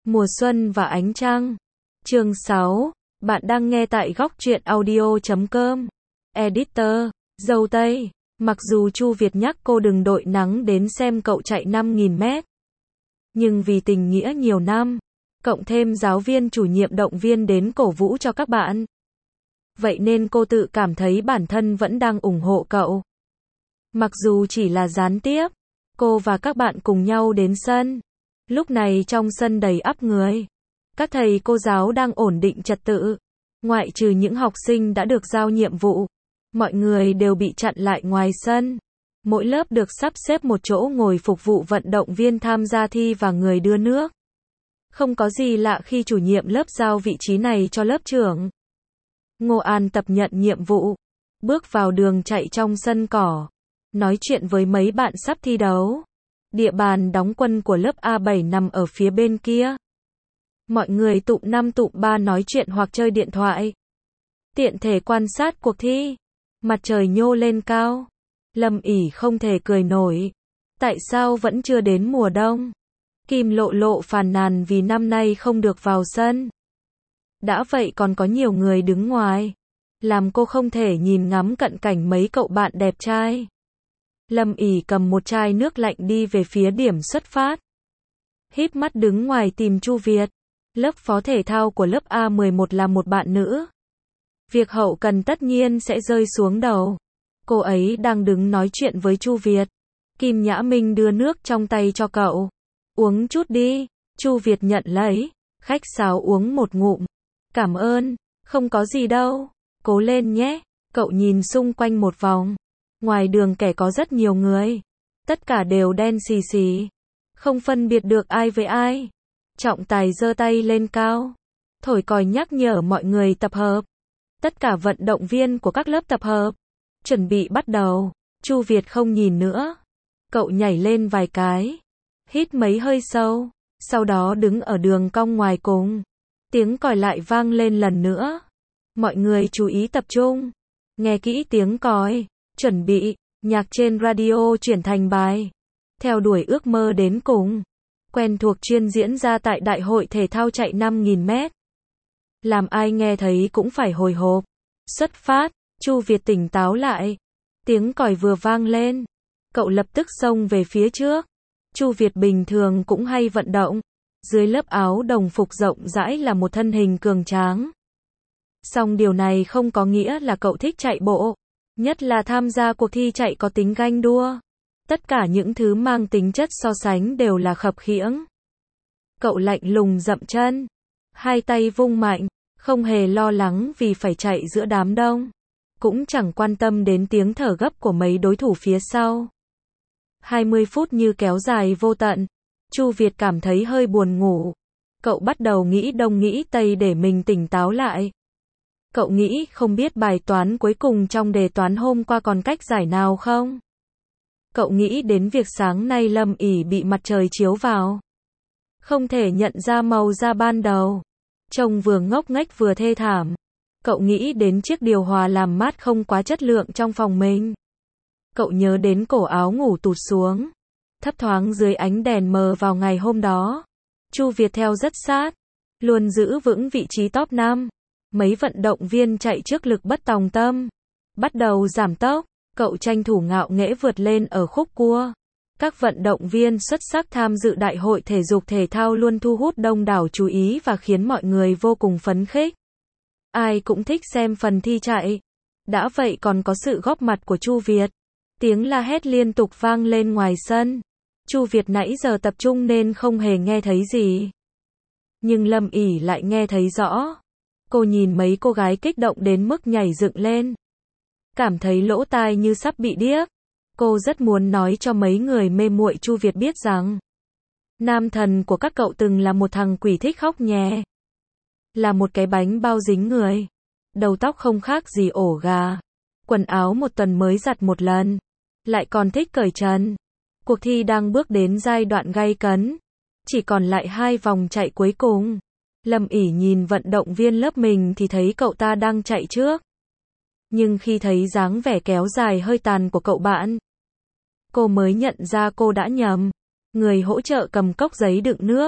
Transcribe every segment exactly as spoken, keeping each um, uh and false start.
Mùa xuân và ánh trăng. Chương sáu. Bạn đang nghe tại góc truyện audio chấm com. Editor, Dâu Tây. Mặc dù Chu Việt nhắc cô đừng đội nắng đến xem cậu chạy năm nghìn mét. Nhưng vì tình nghĩa nhiều năm, cộng thêm giáo viên chủ nhiệm động viên đến cổ vũ cho các bạn. Vậy nên cô tự cảm thấy bản thân vẫn đang ủng hộ cậu. Mặc dù chỉ là gián tiếp, cô và các bạn cùng nhau đến sân. Lúc này trong sân đầy ắp người. Các thầy cô giáo đang ổn định trật tự. Ngoại trừ những học sinh đã được giao nhiệm vụ, mọi người đều bị chặn lại ngoài sân. Mỗi lớp được sắp xếp một chỗ ngồi phục vụ vận động viên tham gia thi và người đưa nước. Không có gì lạ khi chủ nhiệm lớp giao vị trí này cho lớp trưởng. Ngô An tập nhận nhiệm vụ, bước vào đường chạy trong sân cỏ, nói chuyện với mấy bạn sắp thi đấu. Địa bàn đóng quân của lớp A bảy nằm ở phía bên kia. Mọi người tụm năm tụm ba nói chuyện hoặc chơi điện thoại. Tiện thể quan sát cuộc thi. Mặt trời nhô lên cao. Lâm ỉ không thể cười nổi. Tại sao vẫn chưa đến mùa đông? Kim Lộ Lộ phàn nàn vì năm nay không được vào sân. Đã vậy còn có nhiều người đứng ngoài, làm cô không thể nhìn ngắm cận cảnh mấy cậu bạn đẹp trai. Lâm ỉ cầm một chai nước lạnh đi về phía điểm xuất phát. Híp mắt đứng ngoài tìm Chu Việt. Lớp phó thể thao của lớp A mười một là một bạn nữ. Việc hậu cần tất nhiên sẽ rơi xuống đầu. Cô ấy đang đứng nói chuyện với Chu Việt. Kim Nhã Minh đưa nước trong tay cho cậu. Uống chút đi. Chu Việt nhận lấy. Khách sáo uống một ngụm. Cảm ơn. Không có gì đâu. Cố lên nhé. Cậu nhìn xung quanh một vòng. Ngoài đường kẻ có rất nhiều người. Tất cả đều đen xì xì. Không phân biệt được ai với ai. Trọng tài giơ tay lên cao. Thổi còi nhắc nhở mọi người tập hợp. Tất cả vận động viên của các lớp tập hợp. Chuẩn bị bắt đầu. Chu Việt không nhìn nữa. Cậu nhảy lên vài cái. Hít mấy hơi sâu. Sau đó đứng ở đường cong ngoài cùng. Tiếng còi lại vang lên lần nữa. Mọi người chú ý tập trung. Nghe kỹ tiếng còi. Chuẩn bị. Nhạc trên radio chuyển thành bài. Theo đuổi ước mơ đến cùng. Quen thuộc chuyên diễn ra tại Đại hội thể thao chạy năm nghìn mét. Làm ai nghe thấy cũng phải hồi hộp. Xuất phát. Chu Việt tỉnh táo lại. Tiếng còi vừa vang lên. Cậu lập tức xông về phía trước. Chu Việt bình thường cũng hay vận động. Dưới lớp áo đồng phục rộng rãi là một thân hình cường tráng. Song điều này không có nghĩa là cậu thích chạy bộ. Nhất là tham gia cuộc thi chạy có tính ganh đua. Tất cả những thứ mang tính chất so sánh đều là khập khiễng. Cậu lạnh lùng dậm chân. Hai tay vung mạnh. Không hề lo lắng vì phải chạy giữa đám đông. Cũng chẳng quan tâm đến tiếng thở gấp của mấy đối thủ phía sau. hai mươi phút như kéo dài vô tận. Chu Việt cảm thấy hơi buồn ngủ. Cậu bắt đầu nghĩ đông nghĩ tây để mình tỉnh táo lại. Cậu nghĩ không biết bài toán cuối cùng trong đề toán hôm qua còn cách giải nào không? Cậu nghĩ đến việc sáng nay Lâm ỉ bị mặt trời chiếu vào. Không thể nhận ra màu da ban đầu. Trông vừa ngốc nghếch vừa thê thảm. Cậu nghĩ đến chiếc điều hòa làm mát không quá chất lượng trong phòng mình. Cậu nhớ đến cổ áo ngủ tụt xuống. Thấp thoáng dưới ánh đèn mờ vào ngày hôm đó. Chu Việt theo rất sát. Luôn giữ vững vị trí top năm. Mấy vận động viên chạy trước lực bất tòng tâm. Bắt đầu giảm tốc. Cậu tranh thủ ngạo nghễ vượt lên ở khúc cua. Các vận động viên xuất sắc tham dự đại hội thể dục thể thao luôn thu hút đông đảo chú ý và khiến mọi người vô cùng phấn khích. Ai cũng thích xem phần thi chạy. Đã vậy còn có sự góp mặt của Chu Việt. Tiếng la hét liên tục vang lên ngoài sân. Chu Việt nãy giờ tập trung nên không hề nghe thấy gì. Nhưng Lâm ỉ lại nghe thấy rõ. Cô nhìn mấy cô gái kích động đến mức nhảy dựng lên. Cảm thấy lỗ tai như sắp bị điếc. Cô rất muốn nói cho mấy người mê muội Chu Việt biết rằng nam thần của các cậu từng là một thằng quỷ thích khóc nhè. Là một cái bánh bao dính người. Đầu tóc không khác gì ổ gà. Quần áo một tuần mới giặt một lần. Lại còn thích cởi trần. Cuộc thi đang bước đến giai đoạn gay cấn. Chỉ còn lại hai vòng chạy cuối cùng. Lâm ỉ nhìn vận động viên lớp mình thì thấy cậu ta đang chạy trước. Nhưng khi thấy dáng vẻ kéo dài hơi tàn của cậu bạn, cô mới nhận ra cô đã nhầm. Người hỗ trợ cầm cốc giấy đựng nước.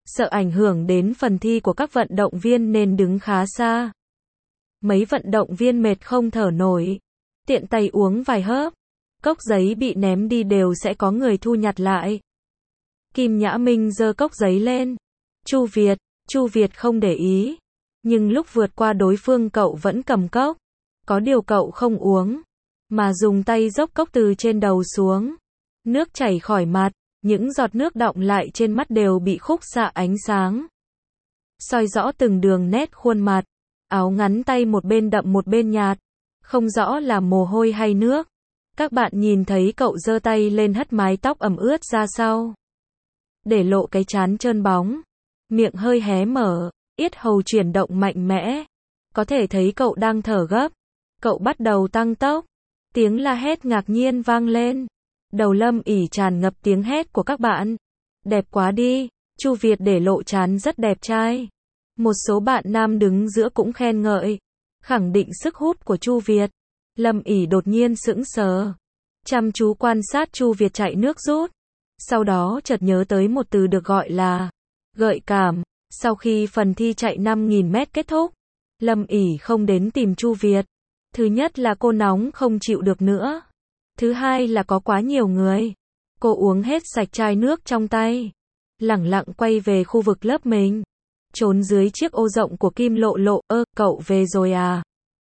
sợ ảnh hưởng đến phần thi của các vận động viên nên đứng khá xa. Mấy vận động viên mệt không thở nổi, tiện tay uống vài hớp, cốc giấy bị ném đi đều sẽ có người thu nhặt lại. Kim Nhã Minh giơ cốc giấy lên. Chu Việt, Chu Việt không để ý, nhưng lúc vượt qua đối phương cậu vẫn cầm cốc. Có điều cậu không uống, mà dùng tay dốc cốc từ trên đầu xuống. Nước chảy khỏi mặt, những giọt nước đọng lại trên mắt đều bị khúc xạ ánh sáng. Soi rõ từng đường nét khuôn mặt, áo ngắn tay một bên đậm một bên nhạt, không rõ là mồ hôi hay nước. Các bạn nhìn thấy cậu giơ tay lên hất mái tóc ẩm ướt ra sau, để lộ cái trán trơn bóng, miệng hơi hé mở, yết hầu chuyển động mạnh mẽ. Có thể thấy cậu đang thở gấp. Cậu bắt đầu tăng tốc. Tiếng la hét ngạc nhiên vang lên. Đầu Lâm ỉ tràn ngập tiếng hét của các bạn. Đẹp quá đi, Chu Việt để lộ trán rất đẹp trai. Một số bạn nam đứng giữa cũng khen ngợi, khẳng định sức hút của Chu Việt. Lâm ỉ đột nhiên sững sờ, chăm chú quan sát Chu Việt chạy nước rút. Sau đó chợt nhớ tới một từ được gọi là gợi cảm. Sau khi phần thi chạy năm nghìn mét kết thúc, Lâm ỉ không đến tìm Chu Việt. Thứ nhất là cô nóng không chịu được nữa. Thứ hai là có quá nhiều người. Cô uống hết sạch chai nước trong tay, lẳng lặng quay về khu vực lớp mình, trốn dưới chiếc ô rộng của Kim Lộ Lộ. Ơ, cậu về rồi à?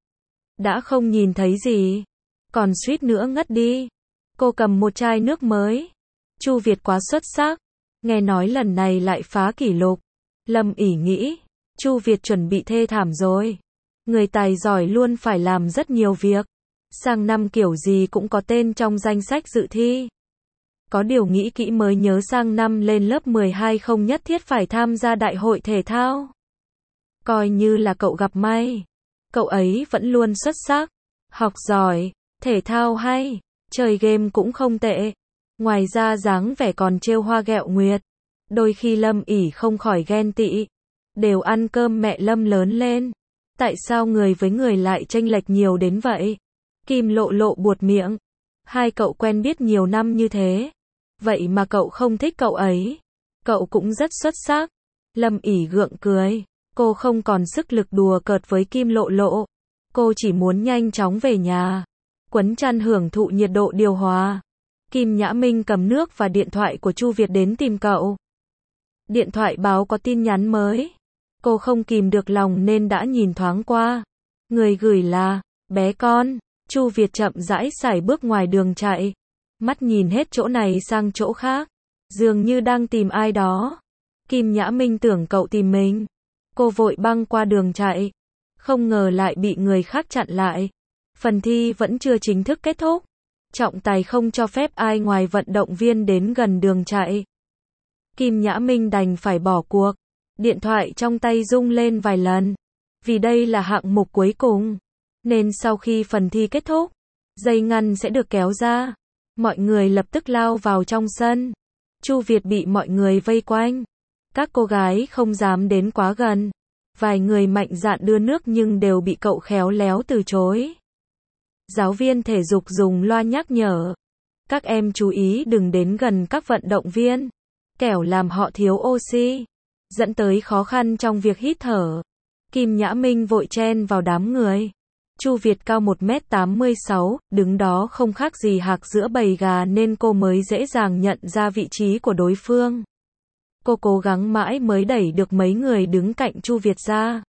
Đã không nhìn thấy gì, còn suýt nữa ngất đi. Cô cầm một chai nước mới. Chu Việt quá xuất sắc, nghe nói lần này lại phá kỷ lục. Lâm ỉ nghĩ, Chu Việt chuẩn bị thê thảm rồi. Người tài giỏi luôn phải làm rất nhiều việc. Sang năm kiểu gì cũng có tên trong danh sách dự thi. Có điều nghĩ kỹ mới nhớ sang năm lên lớp mười hai không nhất thiết phải tham gia đại hội thể thao. Coi như là cậu gặp may. Cậu ấy vẫn luôn xuất sắc, học giỏi, thể thao hay, chơi game cũng không tệ. Ngoài ra dáng vẻ còn trêu hoa ghẹo nguyệt. Đôi khi Lâm ỉ không khỏi ghen tị. Đều ăn cơm mẹ Lâm lớn lên. Tại sao người với người lại chênh lệch nhiều đến vậy? Kim Lộ Lộ buột miệng. Hai cậu quen biết nhiều năm như thế, vậy mà cậu không thích cậu ấy. Cậu cũng rất xuất sắc. Lâm ỉ gượng cười. Cô không còn sức lực đùa cợt với Kim Lộ Lộ. Cô chỉ muốn nhanh chóng về nhà, quấn chăn hưởng thụ nhiệt độ điều hòa. Kim Nhã Minh cầm nước và điện thoại của Chu Việt đến tìm cậu. Điện thoại báo có tin nhắn mới. Cô không kìm được lòng nên đã nhìn thoáng qua. Người gửi là, bé con. Chu Việt chậm rãi sải bước ngoài đường chạy. Mắt nhìn hết chỗ này sang chỗ khác. Dường như đang tìm ai đó. Kim Nhã Minh tưởng cậu tìm mình. Cô vội băng qua đường chạy. Không ngờ lại bị người khác chặn lại. Phần thi vẫn chưa chính thức kết thúc. Trọng tài không cho phép ai ngoài vận động viên đến gần đường chạy. Kim Nhã Minh đành phải bỏ cuộc. Điện thoại trong tay rung lên vài lần. Vì đây là hạng mục cuối cùng, nên sau khi phần thi kết thúc, dây ngăn sẽ được kéo ra. Mọi người lập tức lao vào trong sân. Chu Việt bị mọi người vây quanh. Các cô gái không dám đến quá gần. Vài người mạnh dạn đưa nước nhưng đều bị cậu khéo léo từ chối. Giáo viên thể dục dùng loa nhắc nhở. Các em chú ý đừng đến gần các vận động viên, kẻo làm họ thiếu oxy, dẫn tới khó khăn trong việc hít thở. Kim Nhã Minh vội chen vào đám người. Chu Việt cao một mét tám mươi sáu, đứng đó không khác gì hạc giữa bầy gà nên cô mới dễ dàng nhận ra vị trí của đối phương. Cô cố gắng mãi mới đẩy được mấy người đứng cạnh Chu Việt ra.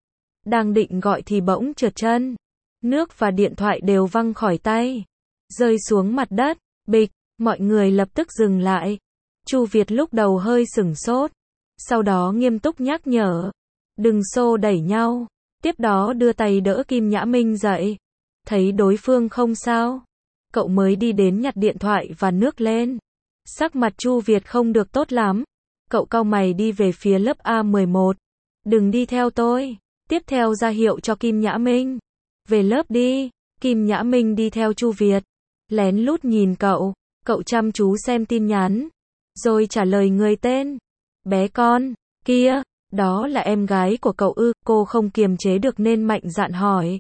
Đang định gọi thì bỗng trượt chân. Nước và điện thoại đều văng khỏi tay, rơi xuống mặt đất. Bịch, mọi người lập tức dừng lại. Chu Việt lúc đầu hơi sửng sốt, sau đó nghiêm túc nhắc nhở, đừng xô đẩy nhau. Tiếp đó đưa tay đỡ Kim Nhã Minh dậy. Thấy đối phương không sao, cậu mới đi đến nhặt điện thoại và nước lên. Sắc mặt Chu Việt không được tốt lắm. Cậu cau mày đi về phía lớp A mười một. Đừng đi theo tôi. Tiếp theo ra hiệu cho Kim Nhã Minh. Về lớp đi. Kim Nhã Minh đi theo Chu Việt, lén lút nhìn cậu. Cậu chăm chú xem tin nhắn, rồi trả lời người tên. Bé con, kia, đó là em gái của cậu ư? Cô không kiềm chế được nên mạnh dạn hỏi.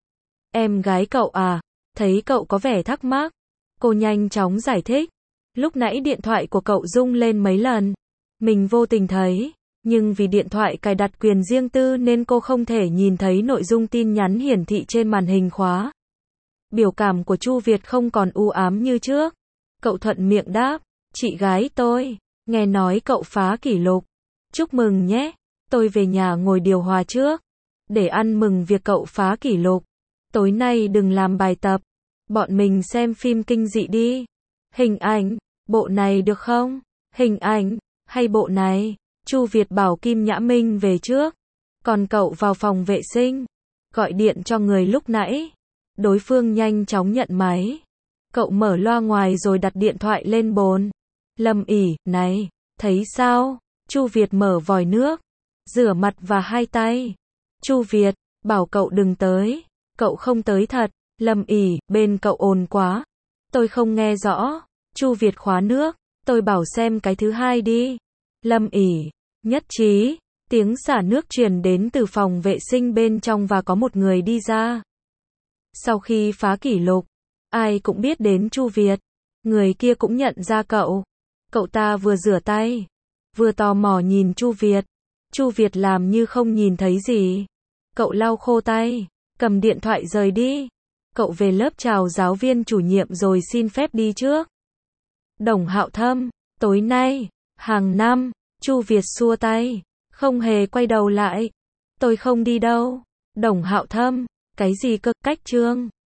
Em gái cậu à? Thấy cậu có vẻ thắc mắc, cô nhanh chóng giải thích. Lúc nãy điện thoại của cậu rung lên mấy lần. Mình vô tình thấy, Nhưng vì điện thoại cài đặt quyền riêng tư nên cô không thể nhìn thấy nội dung tin nhắn hiển thị trên màn hình khóa. Biểu cảm của Chu Việt không còn u ám như trước. Cậu thuận miệng đáp, chị gái tôi, nghe nói cậu phá kỷ lục. Chúc mừng nhé, tôi về nhà ngồi điều hòa trước. Để ăn mừng việc cậu phá kỷ lục. Tối nay đừng làm bài tập. Bọn mình xem phim kinh dị đi. Hình ảnh, bộ này được không? Hình ảnh, hay bộ này? Chu Việt bảo Kim Nhã Minh về trước. Còn cậu vào phòng vệ sinh. Gọi điện cho người lúc nãy. Đối phương nhanh chóng nhận máy. Cậu mở loa ngoài rồi đặt điện thoại lên bồn. Lâm ỉ, này, thấy sao? Chu Việt mở vòi nước. Rửa mặt và hai tay. Chu Việt, bảo cậu đừng tới. Cậu không tới thật. Lâm ỉ, bên cậu ồn quá. Tôi không nghe rõ. Chu Việt khóa nước. Tôi bảo xem cái thứ hai đi. Lâm ỉ, nhất trí. Tiếng xả nước truyền đến từ phòng vệ sinh bên trong và có một người đi ra. Sau khi phá kỷ lục, ai cũng biết đến Chu Việt. Người kia cũng nhận ra cậu. Cậu ta vừa rửa tay, vừa tò mò nhìn Chu Việt. Chu Việt làm như không nhìn thấy gì. Cậu lau khô tay, cầm điện thoại rời đi. Cậu về lớp chào giáo viên chủ nhiệm rồi xin phép đi trước. Đồng Hạo Thâm, tối nay, hàng năm, Chu Việt xua tay, không hề quay đầu lại. Tôi không đi đâu. Đồng Hạo Thâm, cái gì cơ, cách chương.